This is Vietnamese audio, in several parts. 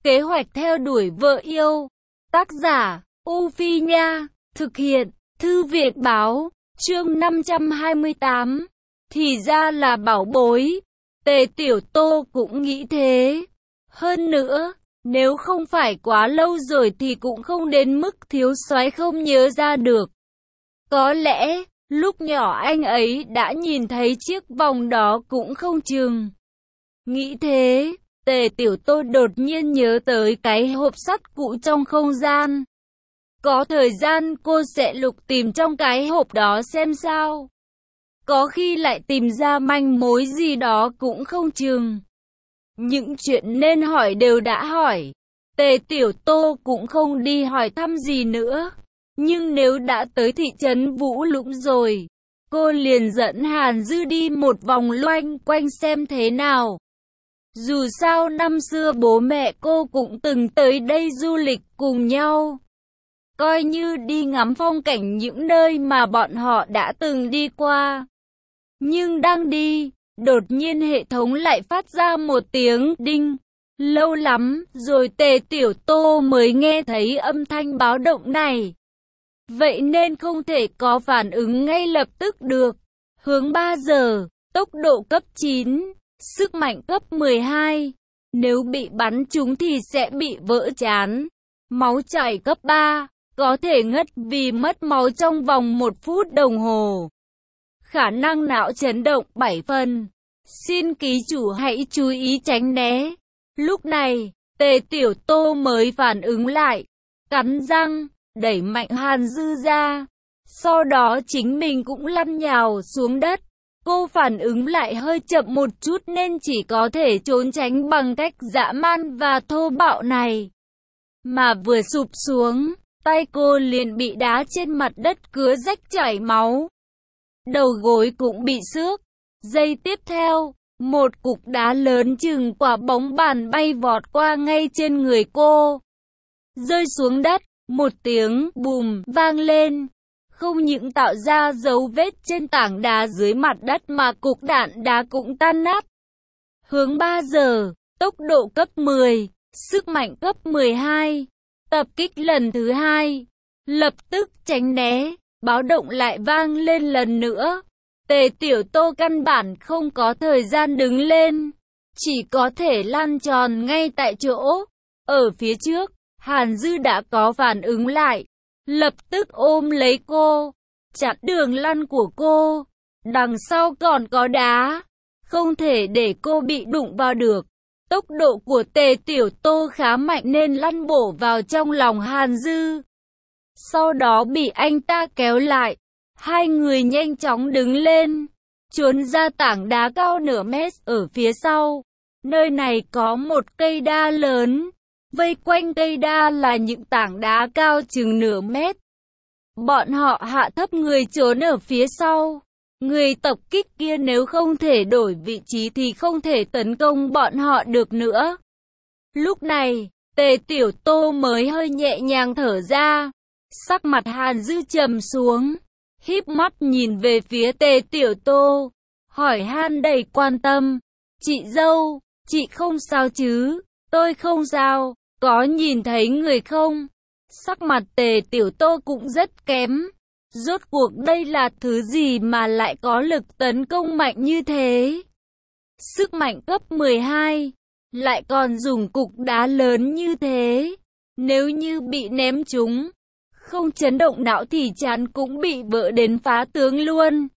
Kế hoạch theo đuổi vợ yêu. Tác giả, U Phi Nha. Thực hiện, Thư viện Báo. Chương 528. Thì ra là bảo bối. Tề Tiểu Tô cũng nghĩ thế. Hơn nữa, nếu không phải quá lâu rồi thì cũng không đến mức thiếu soái không nhớ ra được. Có lẽ, lúc nhỏ anh ấy đã nhìn thấy chiếc vòng đó cũng không chừng. Nghĩ thế, Tề Tiểu Tô đột nhiên nhớ tới cái hộp sắt cũ trong không gian. Có thời gian cô sẽ lục tìm trong cái hộp đó xem sao. Có khi lại tìm ra manh mối gì đó cũng không chừng. Những chuyện nên hỏi đều đã hỏi. Tề Tiểu Tô cũng không đi hỏi thăm gì nữa. Nhưng nếu đã tới thị trấn Vũ Lũng rồi, cô liền dẫn Hàn Dư đi một vòng loanh quanh xem thế nào. Dù sao năm xưa bố mẹ cô cũng từng tới đây du lịch cùng nhau. Coi như đi ngắm phong cảnh những nơi mà bọn họ đã từng đi qua. Nhưng đang đi, đột nhiên hệ thống lại phát ra một tiếng đinh. Lâu lắm rồi Tề Tiểu Tô mới nghe thấy âm thanh báo động này. Vậy nên không thể có phản ứng ngay lập tức được. Hướng 3 giờ, tốc độ cấp 9, sức mạnh cấp 12. Nếu bị bắn trúng thì sẽ bị vỡ trán. Máu chảy cấp 3, có thể ngất vì mất máu trong vòng 1 phút đồng hồ. Khả năng não chấn động 7 phần. Xin ký chủ hãy chú ý tránh né. Lúc này, Tề Tiểu Tô mới phản ứng lại. Cắn răng, đẩy mạnh Hàn Dư ra. Sau đó chính mình cũng lăn nhào xuống đất. Cô phản ứng lại hơi chậm một chút nên chỉ có thể trốn tránh bằng cách dã man và thô bạo này. Mà vừa sụp xuống, tay cô liền bị đá trên mặt đất cứa rách chảy máu. Đầu gối cũng bị xước. Giây tiếp theo, một cục đá lớn chừng quả bóng bàn bay vọt qua ngay trên người cô. Rơi xuống đất, một tiếng bùm vang lên. Không những tạo ra dấu vết trên tảng đá dưới mặt đất mà cục đạn đá cũng tan nát. Hướng 3 giờ, tốc độ cấp 10, sức mạnh cấp 12. Tập kích lần thứ 2. Lập tức tránh né, báo động lại vang lên lần nữa. Tề Tiểu Tô căn bản không có thời gian đứng lên, chỉ có thể lăn tròn ngay tại chỗ. Ở phía trước, Hàn Dư đã có phản ứng lại, lập tức ôm lấy cô, chặn đường lăn của cô. Đằng sau còn có đá, không thể để cô bị đụng vào được. Tốc độ của Tề Tiểu Tô khá mạnh nên lăn bổ vào trong lòng Hàn Dư. Sau đó bị anh ta kéo lại. Hai người nhanh chóng đứng lên, trốn ra tảng đá cao nửa mét ở phía sau. Nơi này có một cây đa lớn, vây quanh cây đa là những tảng đá cao chừng nửa mét. Bọn họ hạ thấp người trốn ở phía sau. Người tập kích kia nếu không thể đổi vị trí thì không thể tấn công bọn họ được nữa. Lúc này, Tề Tiểu Tô mới hơi nhẹ nhàng thở ra. Sắc mặt Hàn Dư trầm xuống, híp mắt nhìn về phía Tề Tiểu Tô, hỏi han đầy quan tâm. Chị dâu, chị không sao chứ? Tôi không sao, có nhìn thấy người không? Sắc mặt Tề Tiểu Tô cũng rất kém. Rốt cuộc đây là thứ gì mà lại có lực tấn công mạnh như thế? Sức mạnh cấp 12, lại còn dùng cục đá lớn như thế. Nếu như bị ném trúng, không chấn động não thì chán cũng bị vỡ đến phá tướng luôn.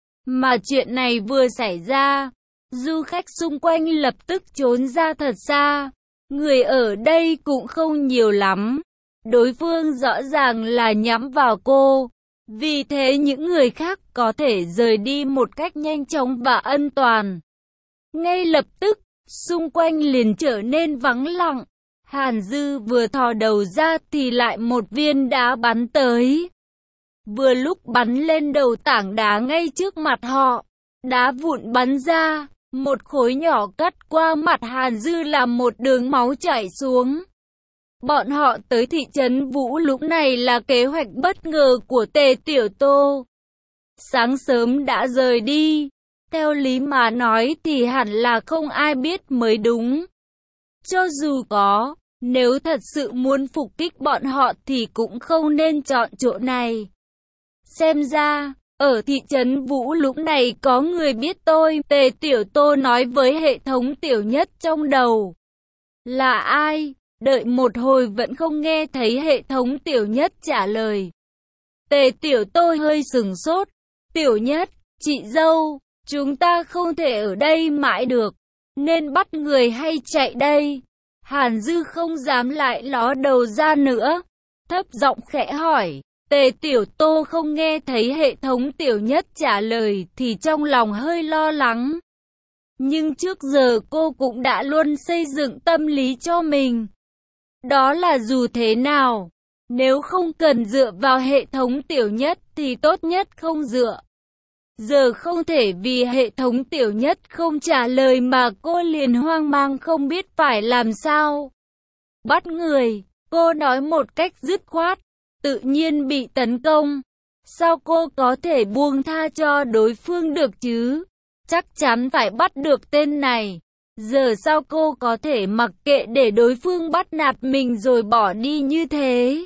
Mà chuyện này vừa xảy ra, du khách xung quanh lập tức trốn ra thật xa. Người ở đây cũng không nhiều lắm. Đối phương rõ ràng là nhắm vào cô. Vì thế những người khác có thể rời đi một cách nhanh chóng và an toàn. Ngay lập tức, xung quanh liền trở nên vắng lặng. Hàn Dư vừa thò đầu ra thì lại một viên đá bắn tới. Vừa lúc bắn lên đầu tảng đá ngay trước mặt họ, đá vụn bắn ra, một khối nhỏ cắt qua mặt Hàn Dư làm một đường máu chảy xuống. Bọn họ tới thị trấn Vũ Lũng này là kế hoạch bất ngờ của Tề Tiểu Tô. Sáng sớm đã rời đi, theo lý mà nói thì hẳn là không ai biết mới đúng. Cho dù có, Nếu thật sự muốn phục kích bọn họ thì cũng không nên chọn chỗ này. Xem ra, ở thị trấn Vũ Lũng này có người biết tôi, Tề Tiểu Tô nói với hệ thống tiểu nhất trong đầu. Là ai? Đợi một hồi vẫn không nghe thấy hệ thống tiểu nhất trả lời. Tề Tiểu Tô hơi sừng sốt. Tiểu nhất, chị dâu, chúng ta không thể ở đây mãi được, nên bắt người hay chạy đây? Hàn Dư không dám lại ló đầu ra nữa, thấp giọng khẽ hỏi. Tề Tiểu Tô không nghe thấy hệ thống tiểu nhất trả lời thì trong lòng hơi lo lắng. Nhưng trước giờ cô cũng đã luôn xây dựng tâm lý cho mình. Đó là dù thế nào, nếu không cần dựa vào hệ thống tiểu nhất thì tốt nhất không dựa. Giờ không thể vì hệ thống tiểu nhất không trả lời mà cô liền hoang mang không biết phải làm sao. Bắt người, cô nói một cách dứt khoát, tự nhiên bị tấn công. Sao cô có thể buông tha cho đối phương được chứ? Chắc chắn phải bắt được tên này. Giờ sao cô có thể mặc kệ để đối phương bắt nạt mình rồi bỏ đi như thế?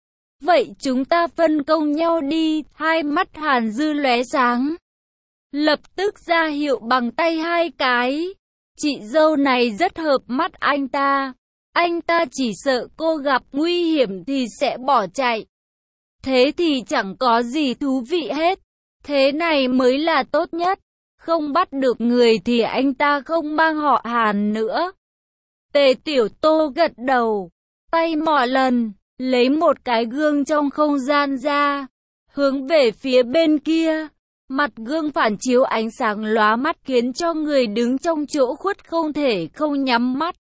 Vậy chúng ta phân công nhau đi. Hai mắt Hàn Dư lóe sáng, lập tức ra hiệu bằng tay hai cái. Chị dâu này rất hợp mắt anh ta. Anh ta chỉ sợ cô gặp nguy hiểm thì sẽ bỏ chạy. Thế thì chẳng có gì thú vị hết. Thế này mới là tốt nhất. Không bắt được người thì anh ta không mang họ Hàn nữa. Tề Tiểu Tô gật đầu, tay mò lần, lấy một cái gương trong không gian ra, hướng về phía bên kia. Mặt gương phản chiếu ánh sáng lóa mắt khiến cho người đứng trong chỗ khuất không thể không nhắm mắt.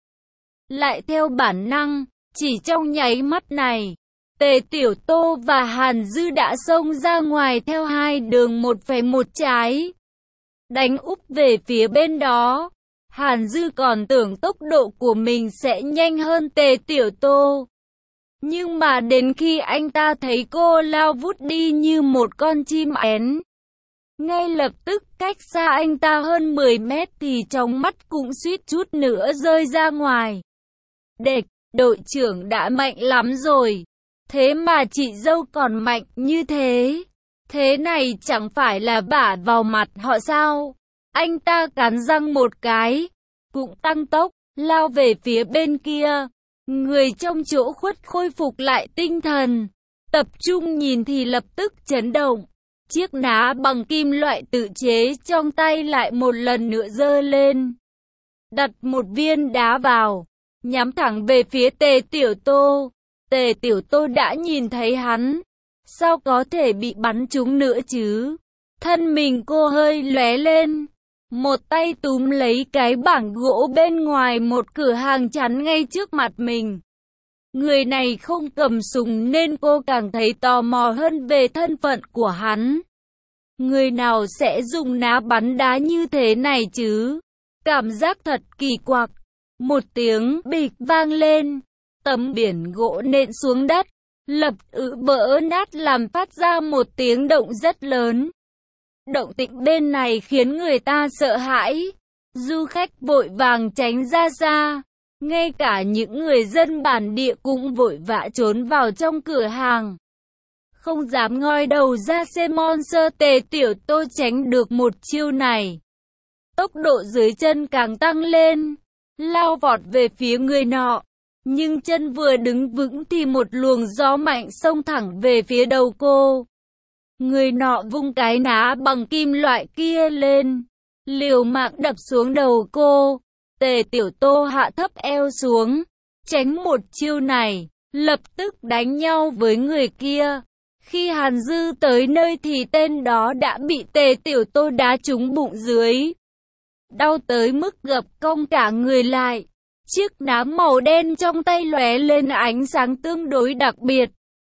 Lại theo bản năng, chỉ trong nháy mắt này, Tề Tiểu Tô và Hàn Dư đã xông ra ngoài theo hai đường một phải một trái. Đánh úp về phía bên đó. Hàn Dư còn tưởng tốc độ của mình sẽ nhanh hơn Tề Tiểu Tô. Nhưng mà đến khi anh ta thấy cô lao vút đi như một con chim én, ngay lập tức cách xa anh ta hơn 10 mét thì trong mắt cũng suýt chút nữa rơi ra ngoài. Đệt, đội trưởng đã mạnh lắm rồi. Thế mà chị dâu còn mạnh như thế. Thế này chẳng phải là vả vào mặt họ sao? Anh ta cắn răng một cái, cũng tăng tốc, lao về phía bên kia. Người trong chỗ khuất khôi phục lại tinh thần, tập trung nhìn thì lập tức chấn động. Chiếc ná bằng kim loại tự chế trong tay lại một lần nữa giơ lên. Đặt một viên đá vào, nhắm thẳng về phía Tề Tiểu Tô. Tề Tiểu Tô đã nhìn thấy hắn. Sao có thể bị bắn trúng nữa chứ? Thân mình cô hơi lóe lên. Một tay túm lấy cái bảng gỗ bên ngoài một cửa hàng chắn ngay trước mặt mình. Người này không cầm súng nên cô càng thấy tò mò hơn về thân phận của hắn. Người nào sẽ dùng ná bắn đá như thế này chứ? Cảm giác thật kỳ quặc. Một tiếng bịch vang lên. Tấm biển gỗ nện xuống đất, lập vỡ nát làm phát ra một tiếng động rất lớn. Động tĩnh bên này khiến người ta sợ hãi. Du khách vội vàng tránh ra xa. Ngay cả những người dân bản địa cũng vội vã trốn vào trong cửa hàng. Không dám ngoi đầu ra xem monster. Tề Tiểu Tô tránh được một chiêu này. Tốc độ dưới chân càng tăng lên, lao vọt về phía người nọ. Nhưng chân vừa đứng vững thì một luồng gió mạnh xông thẳng về phía đầu cô. Người nọ vung cái ná bằng kim loại kia lên, liều mạng đập xuống đầu cô. Tề Tiểu Tô hạ thấp eo xuống, tránh một chiêu này, lập tức đánh nhau với người kia. Khi Hàn Dư tới nơi thì tên đó đã bị Tề Tiểu Tô đá trúng bụng dưới. Đau tới mức gập cong cả người lại. Chiếc ná màu đen trong tay lóe lên ánh sáng tương đối đặc biệt,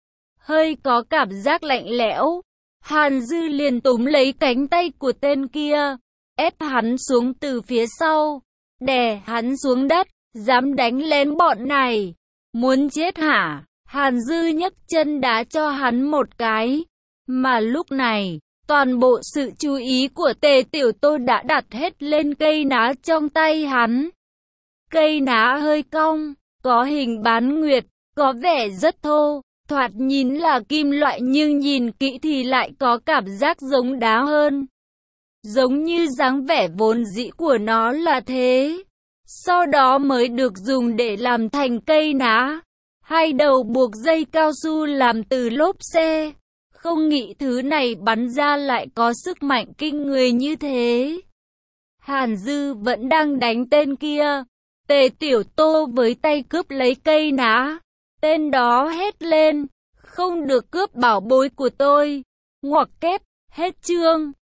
hơi có cảm giác lạnh lẽo. Hàn Dư liền túm lấy cánh tay của tên kia, ép hắn xuống từ phía sau, đè hắn xuống đất. Dám đánh lén bọn này, muốn chết hả? Hàn Dư nhấc chân đá cho hắn một cái. Mà lúc này, toàn bộ sự chú ý của Tề Tiểu Tô đã đặt hết lên cây ná trong tay hắn. Cây ná hơi cong, có hình bán nguyệt, có vẻ rất thô, thoạt nhìn là kim loại nhưng nhìn kỹ thì lại có cảm giác giống đá hơn. Giống như dáng vẻ vốn dĩ của nó là thế. Sau đó mới được dùng để làm thành cây ná. Hai đầu buộc dây cao su làm từ lốp xe. Không nghĩ thứ này bắn ra lại có sức mạnh kinh người như thế. Hàn Dư vẫn đang đánh tên kia. Tề Tiểu Tô với tay cướp lấy cây ná. Tên đó hét lên, không được cướp bảo bối của tôi. Ngoặc kép, hết chương.